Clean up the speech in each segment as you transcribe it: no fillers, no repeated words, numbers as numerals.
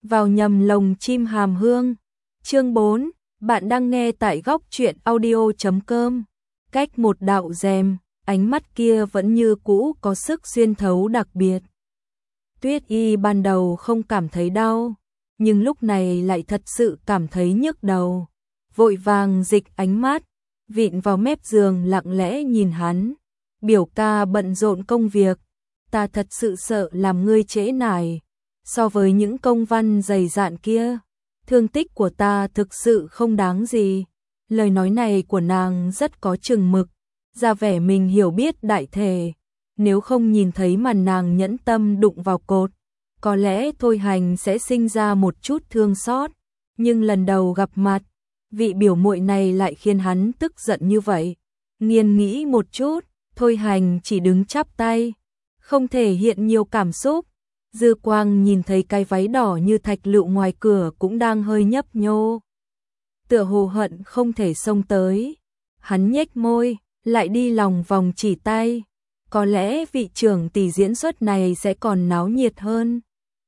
vào nhầm lồng chim hàm hương. Chương 4, bạn đang nghe tại góc truyện audio.com. Cách một đạo rèm, ánh mắt kia vẫn như cũ có sức xuyên thấu đặc biệt. Tuyết Y ban đầu không cảm thấy đau, nhưng lúc này lại thật sự cảm thấy nhức đầu. Vội vàng dịch ánh mắt, vịn vào mép giường lặng lẽ nhìn hắn. Biểu ca bận rộn công việc, ta thật sự sợ làm ngươi trễ nải. So với những công văn dày dạn kia, thương tích của ta thực sự không đáng gì. Lời nói này của nàng rất có chừng mực, ra vẻ mình hiểu biết đại thể. Nếu không nhìn thấy mà nàng nhẫn tâm đụng vào cột, có lẽ Thôi Hành sẽ sinh ra một chút thương xót. Nhưng lần đầu gặp mặt, vị biểu muội này lại khiến hắn tức giận như vậy. Nghiền nghĩ một chút, Thôi Hành chỉ đứng chắp tay, không thể hiện nhiều cảm xúc. Dư quang nhìn thấy cái váy đỏ như thạch lựu ngoài cửa cũng đang hơi nhấp nhô, tựa hồ hận không thể xông tới. Hắn nhếch môi, lại đi lòng vòng chỉ tay. Có lẽ vị trưởng tỷ diễn xuất này sẽ còn náo nhiệt hơn.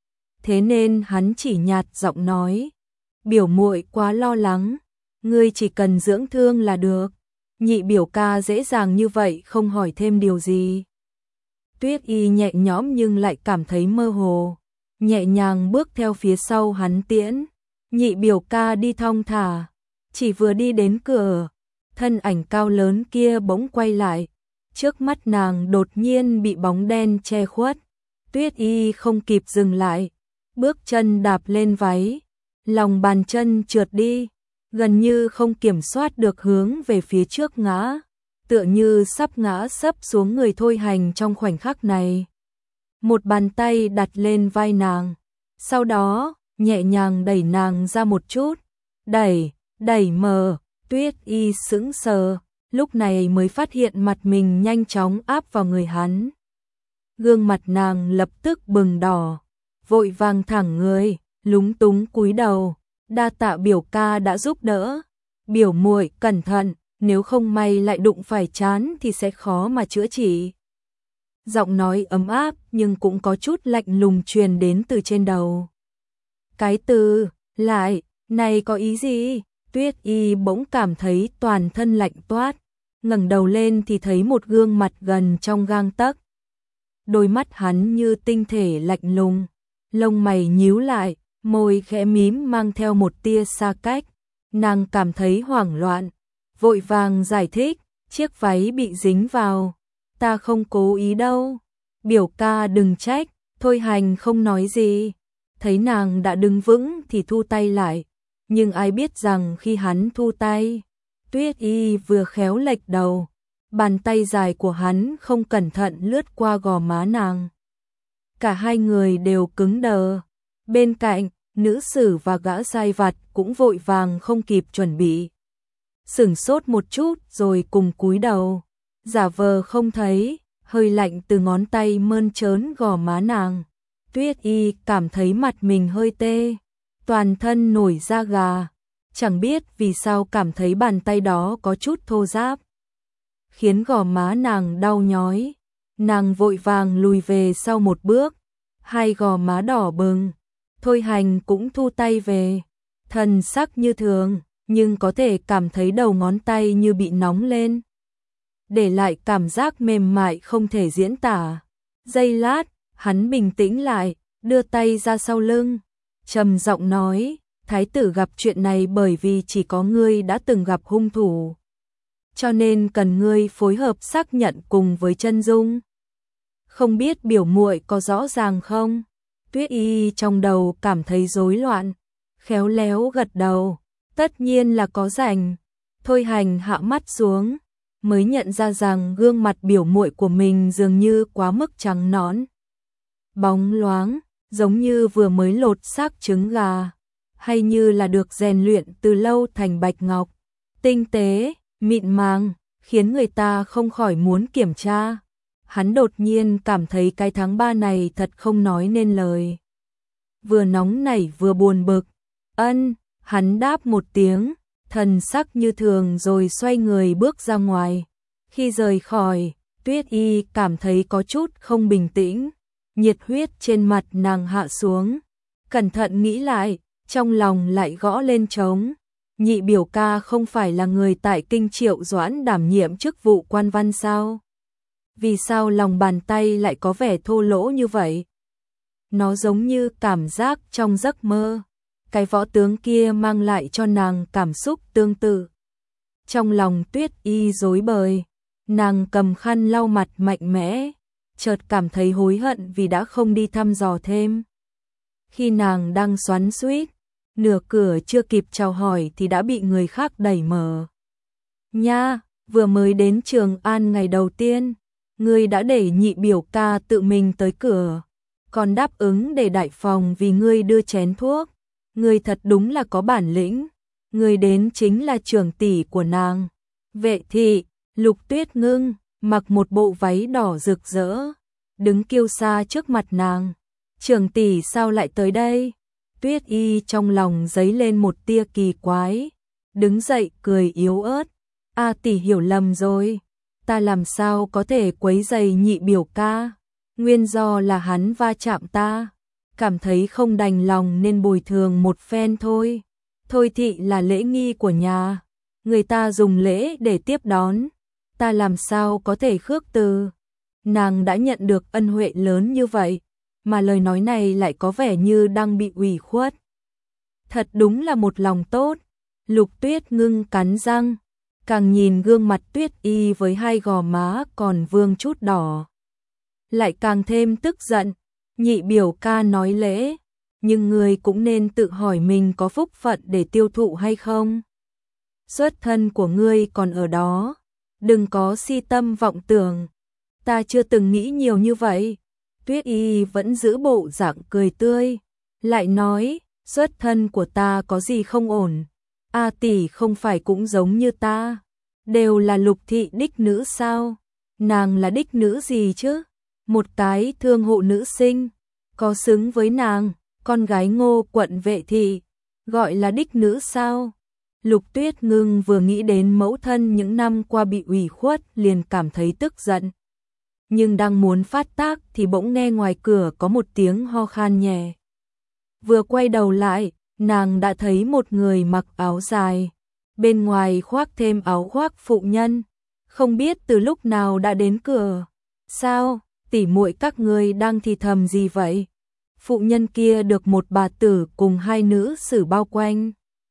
Thế nên hắn chỉ nhạt giọng nói, biểu muội quá lo lắng, ngươi chỉ cần dưỡng thương là được. Nhị biểu ca dễ dàng như vậy không hỏi thêm điều gì. Tuyết Y nhẹ nhõm nhưng lại cảm thấy mơ hồ, nhẹ nhàng bước theo phía sau hắn tiễn. Nhị biểu ca đi thong thả, chỉ vừa đi đến cửa, thân ảnh cao lớn kia bỗng quay lại. Trước mắt nàng đột nhiên bị bóng đen che khuất. Tuyết Y không kịp dừng lại, bước chân đạp lên váy, lòng bàn chân trượt đi, gần như không kiểm soát được hướng về phía trước ngã, tựa như sắp ngã sấp xuống người Thôi Hành trong khoảnh khắc này. Một bàn tay đặt lên vai nàng, sau đó nhẹ nhàng đẩy nàng ra một chút, đẩy mờ. Tuyết Y sững sờ, lúc này mới phát hiện mặt mình nhanh chóng áp vào người hắn. Gương mặt nàng lập tức bừng đỏ, vội vàng thẳng người, lúng túng cúi đầu, đa tạ biểu ca đã giúp đỡ. Biểu muội cẩn thận, nếu không may lại đụng phải trán thì sẽ khó mà chữa trị. Giọng nói ấm áp nhưng cũng có chút lạnh lùng truyền đến từ trên đầu. Cái từ lại này có ý gì? Tuyết Y bỗng cảm thấy toàn thân lạnh toát, ngẩng đầu lên thì thấy một gương mặt gần trong gang tấc. Đôi mắt hắn như tinh thể lạnh lùng, lông mày nhíu lại, môi khẽ mím mang theo một tia xa cách. Nàng cảm thấy hoảng loạn, vội vàng giải thích, chiếc váy bị dính vào, ta không cố ý đâu. Biểu ca đừng trách. Thôi Hành không nói gì, thấy nàng đã đứng vững thì thu tay lại. Nhưng ai biết rằng khi hắn thu tay, Tuyết Y vừa khéo lệch đầu, bàn tay dài của hắn không cẩn thận lướt qua gò má nàng. Cả hai người đều cứng đờ. Bên cạnh, nữ sử và gã sai vặt cũng vội vàng không kịp chuẩn bị, sửng sốt một chút rồi cùng cúi đầu, giả vờ không thấy. Hơi lạnh từ ngón tay mơn trớn gò má nàng. Tuyết Y cảm thấy mặt mình hơi tê, toàn thân nổi da gà, chẳng biết vì sao cảm thấy bàn tay đó có chút thô ráp, khiến gò má nàng đau nhói. Nàng vội vàng lùi về sau một bước, hai gò má đỏ bừng. Thôi Hành cũng thu tay về, thần sắc như thường, nhưng có thể cảm thấy đầu ngón tay như bị nóng lên, để lại cảm giác mềm mại không thể diễn tả. Giây lát, hắn bình tĩnh lại, đưa tay ra sau lưng, trầm giọng nói, thái tử gặp chuyện này bởi vì chỉ có ngươi đã từng gặp hung thủ, cho nên cần ngươi phối hợp xác nhận cùng với Chân Dung. Không biết biểu muội có rõ ràng không? Tuyết Y trong đầu cảm thấy rối loạn, khéo léo gật đầu, tất nhiên là có rành. Thôi Hành hạ mắt xuống, mới nhận ra rằng gương mặt biểu muội của mình dường như quá mức trắng nõn, bóng loáng, giống như vừa mới lột xác trứng gà, hay như là được rèn luyện từ lâu thành bạch ngọc, tinh tế, mịn màng, khiến người ta không khỏi muốn kiểm tra. Hắn đột nhiên cảm thấy cái tháng 3 này thật không nói nên lời. Vừa nóng nảy vừa buồn bực. Hắn đáp một tiếng, thần sắc như thường rồi xoay người bước ra ngoài. Khi rời khỏi, Tuyết Y cảm thấy có chút không bình tĩnh, nhiệt huyết trên mặt nàng hạ xuống, Cẩn thận nghĩ lại, trong lòng lại gõ lên trống. Nhị biểu ca không phải là người tại Kinh Triệu Doãn đảm nhiệm chức vụ quan văn sao? Vì sao lòng bàn tay lại có vẻ thô lỗ như vậy? Nó giống như cảm giác trong giấc mơ. Cái võ tướng kia mang lại cho nàng cảm xúc tương tự. Trong lòng Tuyết Y rối bời, nàng cầm khăn lau mặt mạnh mẽ, chợt cảm thấy hối hận vì đã không đi thăm dò thêm. Khi nàng đang xoắn xuýt, nửa cửa chưa kịp chào hỏi thì đã bị người khác đẩy mở. Nha, vừa mới đến Trường An ngày đầu tiên, ngươi đã để nhị biểu ca tự mình tới cửa, còn đáp ứng để đại phòng vì ngươi đưa chén thuốc. Ngươi thật đúng là có bản lĩnh, ngươi đến chính là trưởng tỷ của nàng. Vệ thị, Lục Tuyết Ngưng, mặc một bộ váy đỏ rực rỡ, đứng kiêu sa trước mặt nàng. Trưởng tỷ sao lại tới đây? Tuyết Y trong lòng dấy lên một tia kỳ quái, đứng dậy cười yếu ớt. A tỷ hiểu lầm rồi, ta làm sao có thể quấy rầy nhị biểu ca, nguyên do là hắn va chạm ta, cảm thấy không đành lòng nên bồi thường một phen thôi. Thôi thị là lễ nghi của nhà, người ta dùng lễ để tiếp đón, ta làm sao có thể khước từ. Nàng đã nhận được ân huệ lớn như vậy, mà lời nói này lại có vẻ như đang bị ủy khuất. Thật đúng là một lòng tốt. Lục Tuyết Ngưng cắn răng, càng nhìn gương mặt Tuyết Y với hai gò má còn vương chút đỏ, lại càng thêm tức giận. Nhị biểu ca nói lễ, nhưng người cũng nên tự hỏi mình có phúc phận để tiêu thụ hay không. Xuất thân của ngươi còn ở đó, đừng có si tâm vọng tưởng. Ta chưa từng nghĩ nhiều như vậy. Tuyết Y vẫn giữ bộ dạng cười tươi, lại nói, xuất thân của ta có gì không ổn. A tỷ không phải cũng giống như ta, đều là Lục thị đích nữ sao? Nàng là đích nữ gì chứ? Một cái thương hộ nữ sinh, có xứng với nàng, con gái Ngô quận Vệ thị, gọi là đích nữ sao? Lục Tuyết Ngưng vừa nghĩ đến mẫu thân những năm qua bị ủy khuất liền cảm thấy tức giận. Nhưng đang muốn phát tác thì bỗng nghe ngoài cửa có một tiếng ho khan nhẹ. Vừa quay đầu lại, nàng đã thấy một người mặc áo dài, bên ngoài khoác thêm áo khoác phụ nhân, không biết từ lúc nào đã đến cửa. Sao, tỉ muội các ngươi đang thì thầm gì vậy? Phụ nhân kia được một bà tử cùng hai nữ sử bao quanh,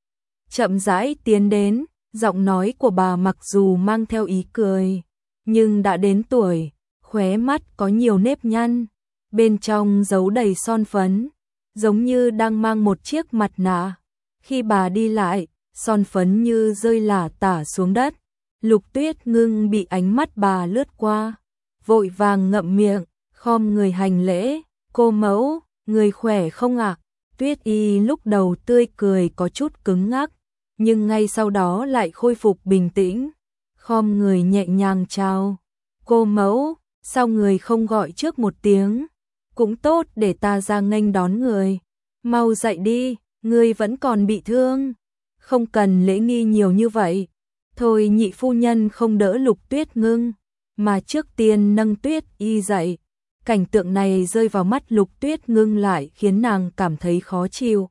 chậm rãi tiến đến, giọng nói của bà mặc dù mang theo ý cười, nhưng đã đến tuổi, khóe mắt có nhiều nếp nhăn, bên trong giấu đầy son phấn, giống như đang mang một chiếc mặt nạ. Khi bà đi lại, son phấn như rơi lả tả xuống đất. Lục Tuyết Ngưng bị ánh mắt bà lướt qua, vội vàng ngậm miệng, khom người hành lễ. Cô mẫu, người khỏe không ạ? Tuyết Y lúc đầu tươi cười có chút cứng ngắc, nhưng ngay sau đó lại khôi phục bình tĩnh, khom người nhẹ nhàng chào. Cô mẫu, sao người không gọi trước một tiếng? Cũng tốt để ta ra nghênh đón người. Mau dậy đi, người vẫn còn bị thương. Không cần lễ nghi nhiều như vậy. Thôi nhị phu nhân không đỡ Lục Tuyết Ngưng, mà trước tiên nâng Tuyết Y dậy. Cảnh tượng này rơi vào mắt Lục Tuyết Ngưng lại khiến nàng cảm thấy khó chịu.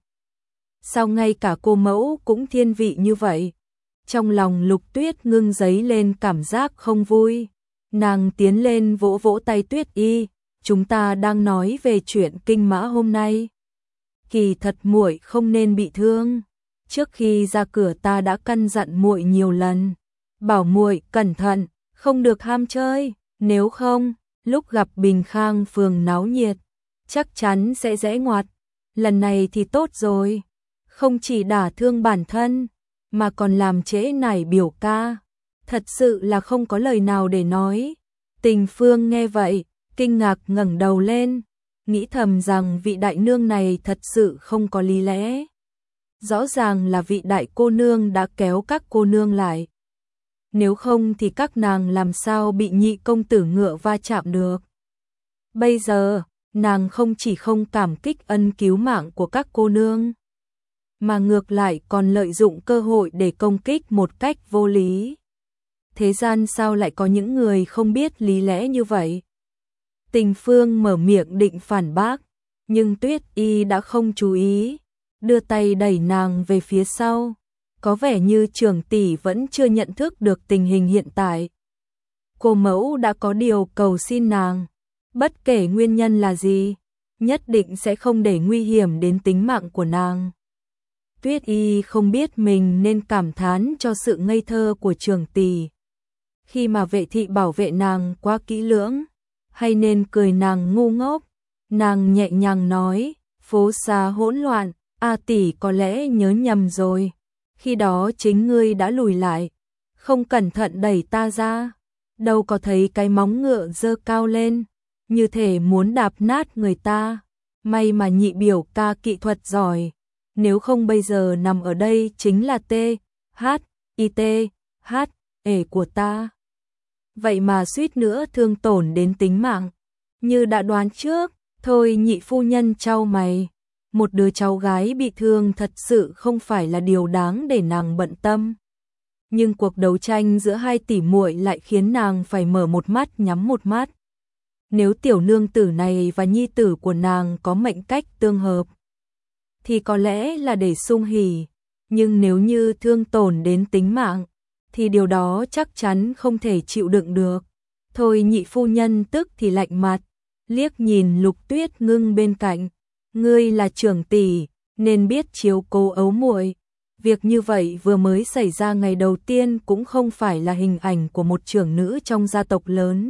Sao ngay cả cô mẫu cũng thiên vị như vậy? Trong lòng Lục Tuyết Ngưng dấy lên cảm giác không vui. Nàng tiến lên vỗ vỗ tay Tuyết Y, chúng ta đang nói về chuyện kinh mã hôm nay. Kỳ thật muội không nên bị thương. Trước khi ra cửa ta đã căn dặn muội nhiều lần, bảo muội cẩn thận, không được ham chơi, nếu không, lúc gặp Bình Khang phường náo nhiệt, chắc chắn sẽ giãy ngoặt. Lần này thì tốt rồi, không chỉ đả thương bản thân, mà còn làm trễ nải biểu ca. Thật sự là không có lời nào để nói. Tình Phương nghe vậy, kinh ngạc ngẩng đầu lên, nghĩ thầm rằng vị đại nương này thật sự không có lý lẽ. Rõ ràng là vị đại cô nương đã kéo các cô nương lại. Nếu không thì các nàng làm sao bị nhị công tử ngựa va chạm được. Bây giờ, nàng không chỉ không cảm kích ân cứu mạng của các cô nương, mà ngược lại còn lợi dụng cơ hội để công kích một cách vô lý. Thế gian sao lại có những người không biết lý lẽ như vậy? Tình Phương mở miệng định phản bác, nhưng Tuyết Y đã không chú ý, đưa tay đẩy nàng về phía sau. Có vẻ như trưởng tỷ vẫn chưa nhận thức được tình hình hiện tại. Cô mẫu đã có điều cầu xin nàng, bất kể nguyên nhân là gì, nhất định sẽ không để nguy hiểm đến tính mạng của nàng. Tuyết Y không biết mình nên cảm thán cho sự ngây thơ của trưởng tỷ, khi mà vệ thị bảo vệ nàng quá kỹ lưỡng, hay nên cười nàng ngu ngốc. Nàng nhẹ nhàng nói, phố xá hỗn loạn, A tỷ có lẽ nhớ nhầm rồi. Khi đó chính ngươi đã lùi lại, không cẩn thận đẩy ta ra, đâu có thấy cái móng ngựa giơ cao lên, như thể muốn đạp nát người ta. May mà nhị biểu ca kỹ thuật giỏi, nếu không bây giờ nằm ở đây chính là THIT của ta. Vậy mà suýt nữa thương tổn đến tính mạng. Như đã đoán trước, thôi nhị phu nhân chau mày. Một đứa cháu gái bị thương thật sự không phải là điều đáng để nàng bận tâm. Nhưng cuộc đấu tranh giữa hai tỷ muội lại khiến nàng phải mở một mắt nhắm một mắt. Nếu tiểu nương tử này và nhi tử của nàng có mệnh cách tương hợp, thì có lẽ là để sung hỉ. Nhưng nếu như thương tổn đến tính mạng, thì điều đó chắc chắn không thể chịu đựng được. Thôi nhị phu nhân tức thì lạnh mặt, liếc nhìn Lục Tuyết Ngưng bên cạnh. Ngươi là trưởng tỷ, nên biết chiếu cố ấu muội. Việc như vậy vừa mới xảy ra ngày đầu tiên cũng không phải là hình ảnh của một trưởng nữ trong gia tộc lớn.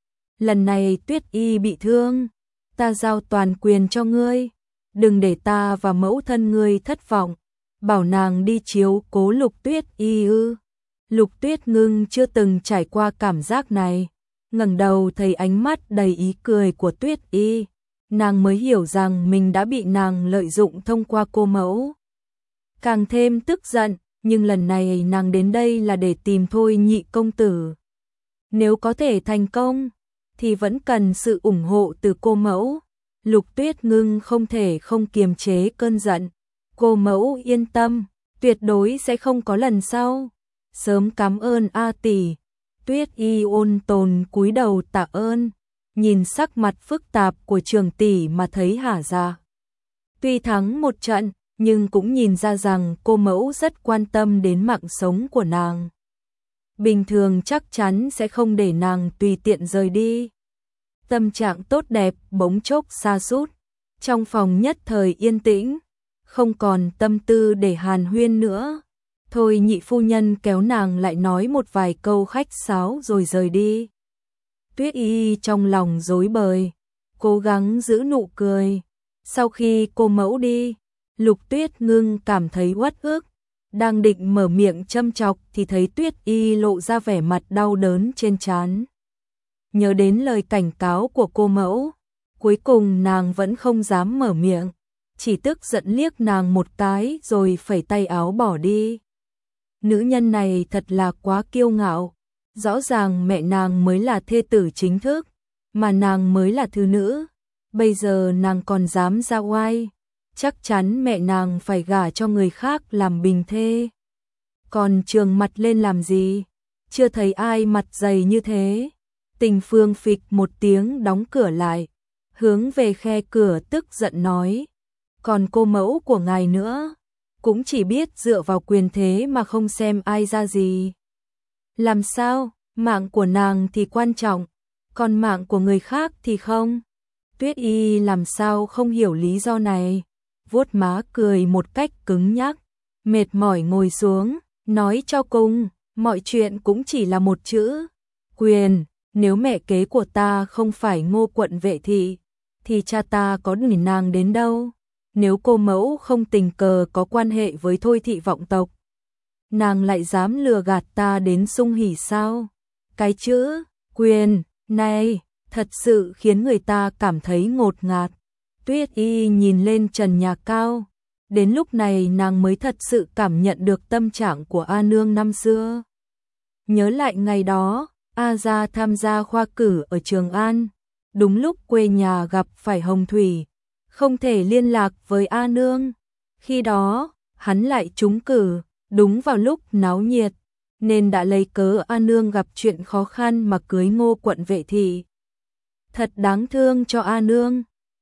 Lần này Tuyết Y bị thương, ta giao toàn quyền cho ngươi. Đừng để ta và mẫu thân ngươi thất vọng. Bảo nàng đi chiếu cố Lục Tuyết Y ư? Lục Tuyết Ngưng chưa từng trải qua cảm giác này. Ngẩng đầu thấy ánh mắt đầy ý cười của Tuyết Y, nàng mới hiểu rằng mình đã bị nàng lợi dụng thông qua cô mẫu. Càng thêm tức giận, nhưng lần này nàng đến đây là để tìm Thôi nhị công tử. Nếu có thể thành công, thì vẫn cần sự ủng hộ từ cô mẫu. Lục Tuyết Ngưng không thể không kiềm chế cơn giận. Cô mẫu yên tâm, tuyệt đối sẽ không có lần sau. Sớm cảm ơn A tỷ. Tuyết Y ôn tồn cúi đầu tạ ơn, nhìn sắc mặt phức tạp của trưởng tỷ mà thấy hả dạ. Tuy thắng một trận, nhưng cũng nhìn ra rằng cô mẫu rất quan tâm đến mạng sống của nàng. Bình thường chắc chắn sẽ không để nàng tùy tiện rời đi. Tâm trạng tốt đẹp bỗng chốc sa sút, trong phòng nhất thời yên tĩnh, không còn tâm tư để hàn huyên nữa. Thôi nhị phu nhân kéo nàng lại nói một vài câu khách sáo rồi rời đi. Tuyết Y trong lòng rối bời, cố gắng giữ nụ cười. Sau khi cô mẫu đi, Lục Tuyết Ngưng cảm thấy uất ức, đang định mở miệng châm chọc thì thấy Tuyết Y lộ ra vẻ mặt đau đớn trên trán. Nhớ đến lời cảnh cáo của cô mẫu, cuối cùng nàng vẫn không dám mở miệng, chỉ tức giận liếc nàng một cái rồi phẩy tay áo bỏ đi. Nữ nhân này thật là quá kiêu ngạo, rõ ràng mẹ nàng mới là thê tử chính thức, mà nàng mới là thứ nữ, bây giờ nàng còn dám ra oai, chắc chắn mẹ nàng phải gả cho người khác làm bình thê. Còn trường mặt lên làm gì, chưa thấy ai mặt dày như thế. Tình Phương phịch một tiếng đóng cửa lại, hướng về khe cửa tức giận nói, còn cô mẫu của ngài nữa, cũng chỉ biết dựa vào quyền thế mà không xem ai ra gì. Làm sao, mạng của nàng thì quan trọng, còn mạng của người khác thì không. Tuyết Y làm sao không hiểu lý do này, vuốt má cười một cách cứng nhắc, mệt mỏi ngồi xuống, nói cho cùng, mọi chuyện cũng chỉ là một chữ, quyền. Nếu mẹ kế của ta không phải Ngô quận Vệ thị, thì cha ta có đuổi nàng đến đâu. Nếu cô mẫu không tình cờ có quan hệ với Thôi thị vọng tộc, nàng lại dám lừa gạt ta đến sung hỉ sao? Cái chữ quyền này thật sự khiến người ta cảm thấy ngột ngạt. Tuyết Y nhìn lên trần nhà cao, đến lúc này nàng mới thật sự cảm nhận được tâm trạng của A Nương năm xưa. Nhớ lại ngày đó, A gia tham gia khoa cử ở Trường An, đúng lúc quê nhà gặp phải hồng thủy, không thể liên lạc với A Nương. Khi đó, hắn lại trúng cử, đúng vào lúc náo nhiệt, nên đã lấy cớ A Nương gặp chuyện khó khăn mà cưới Ngô quận Vệ thị. Thật đáng thương cho A Nương.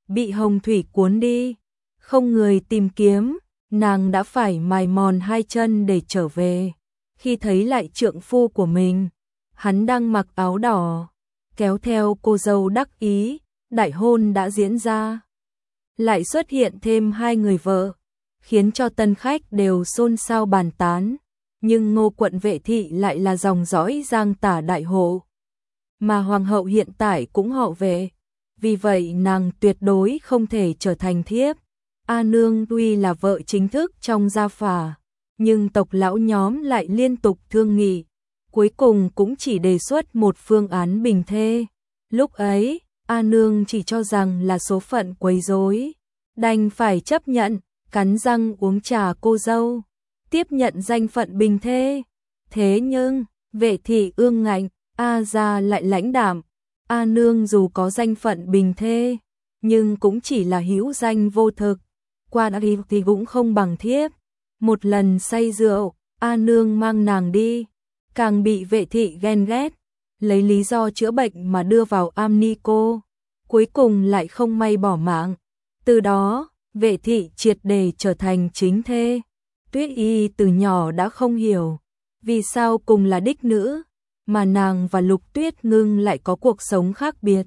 bị hồng thủy cuốn đi, không người tìm kiếm, nàng đã phải mài mòn hai chân để trở về. Khi thấy lại trượng phu của mình, hắn đang mặc áo đỏ, kéo theo cô dâu đắc ý, đại hôn đã diễn ra. Lại xuất hiện thêm hai người vợ, khiến cho tân khách đều xôn xao bàn tán. Nhưng Ngô quận Vệ thị lại là dòng dõi Giang Tả đại hộ, mà hoàng hậu hiện tại cũng họ Vệ, vì vậy nàng tuyệt đối không thể trở thành thiếp. A Nương tuy là vợ chính thức trong gia phả, nhưng tộc lão nhóm lại liên tục thương nghị, cuối cùng cũng chỉ đề xuất một phương án bình thê. Lúc ấy, A Nương chỉ cho rằng là số phận quấy rối, đành phải chấp nhận, cắn răng uống trà cô dâu, tiếp nhận danh phận bình thê. Thế nhưng, Vệ thị ương ngạnh, A gia lại lãnh đạm. A Nương dù có danh phận bình thê, nhưng cũng chỉ là hữu danh vô thực, qua đã đi thì cũng không bằng thiếp. Một lần say rượu, A Nương mang nàng đi, càng bị Vệ thị ghen ghét, lấy lý do chữa bệnh mà đưa vào am ni cô, cuối cùng lại không may bỏ mạng. Từ đó, Vệ thị triệt để trở thành chính thê. Tuyết Y từ nhỏ đã không hiểu vì sao cùng là đích nữ mà nàng và Lục Tuyết Ngưng lại có cuộc sống khác biệt.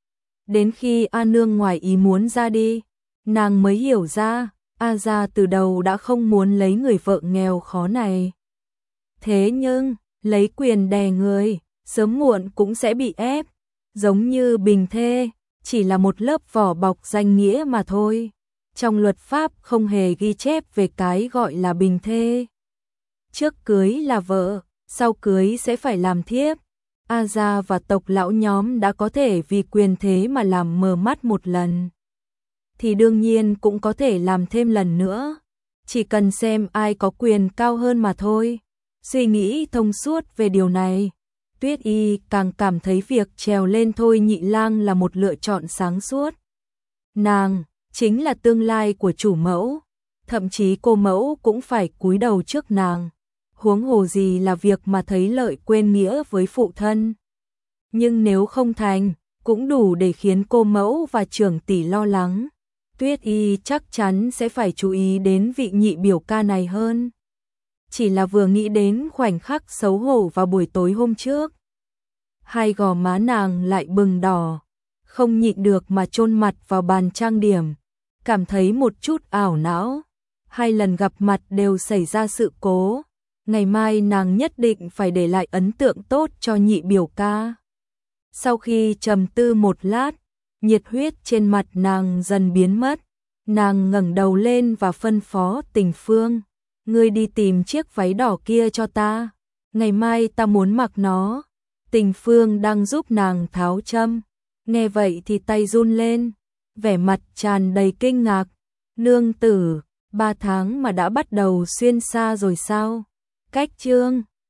Đến khi A Nương ngoài ý muốn ra đi, nàng mới hiểu ra, A gia từ đầu đã không muốn lấy người vợ nghèo khó này. Thế nhưng, lấy quyền đè người, sớm muộn cũng sẽ bị ép, giống như bình thê, chỉ là một lớp vỏ bọc danh nghĩa mà thôi. Trong luật pháp không hề ghi chép về cái gọi là bình thê. Trước cưới là vợ, sau cưới sẽ phải làm thiếp. A gia và tộc lão nhóm đã có thể vì quyền thế mà làm mờ mắt một lần, thì đương nhiên cũng có thể làm thêm lần nữa, chỉ cần xem ai có quyền cao hơn mà thôi. Suy nghĩ thông suốt về điều này, Tuyết Y càng cảm thấy việc trèo lên Thôi Nhị Lang là một lựa chọn sáng suốt. Nàng chính là tương lai của chủ mẫu, thậm chí cô mẫu cũng phải cúi đầu trước nàng, huống hồ gì là việc mà thấy lợi quên nghĩa với phụ thân. Nhưng nếu không thành, cũng đủ để khiến cô mẫu và trưởng tỷ lo lắng. Tuyết Y chắc chắn sẽ phải chú ý đến vị nhị biểu ca này hơn. Chỉ là vừa nghĩ đến khoảnh khắc xấu hổ vào buổi tối hôm trước, hai gò má nàng lại bừng đỏ, không nhịn được mà chôn mặt vào bàn trang điểm, cảm thấy một chút ảo não. Hai lần gặp mặt đều xảy ra sự cố, ngày mai nàng nhất định phải để lại ấn tượng tốt cho nhị biểu ca. Sau khi trầm tư một lát, nhiệt huyết trên mặt nàng dần biến mất, nàng ngẩng đầu lên và phân phó Tình Phương, ngươi đi tìm chiếc váy đỏ kia cho ta, ngày mai ta muốn mặc nó. Tình Phương đang giúp nàng tháo châm, nghe vậy thì tay run lên, vẻ mặt tràn đầy kinh ngạc. Nương tử, 3 tháng mà đã bắt đầu xuyên xa rồi sao? Cách chương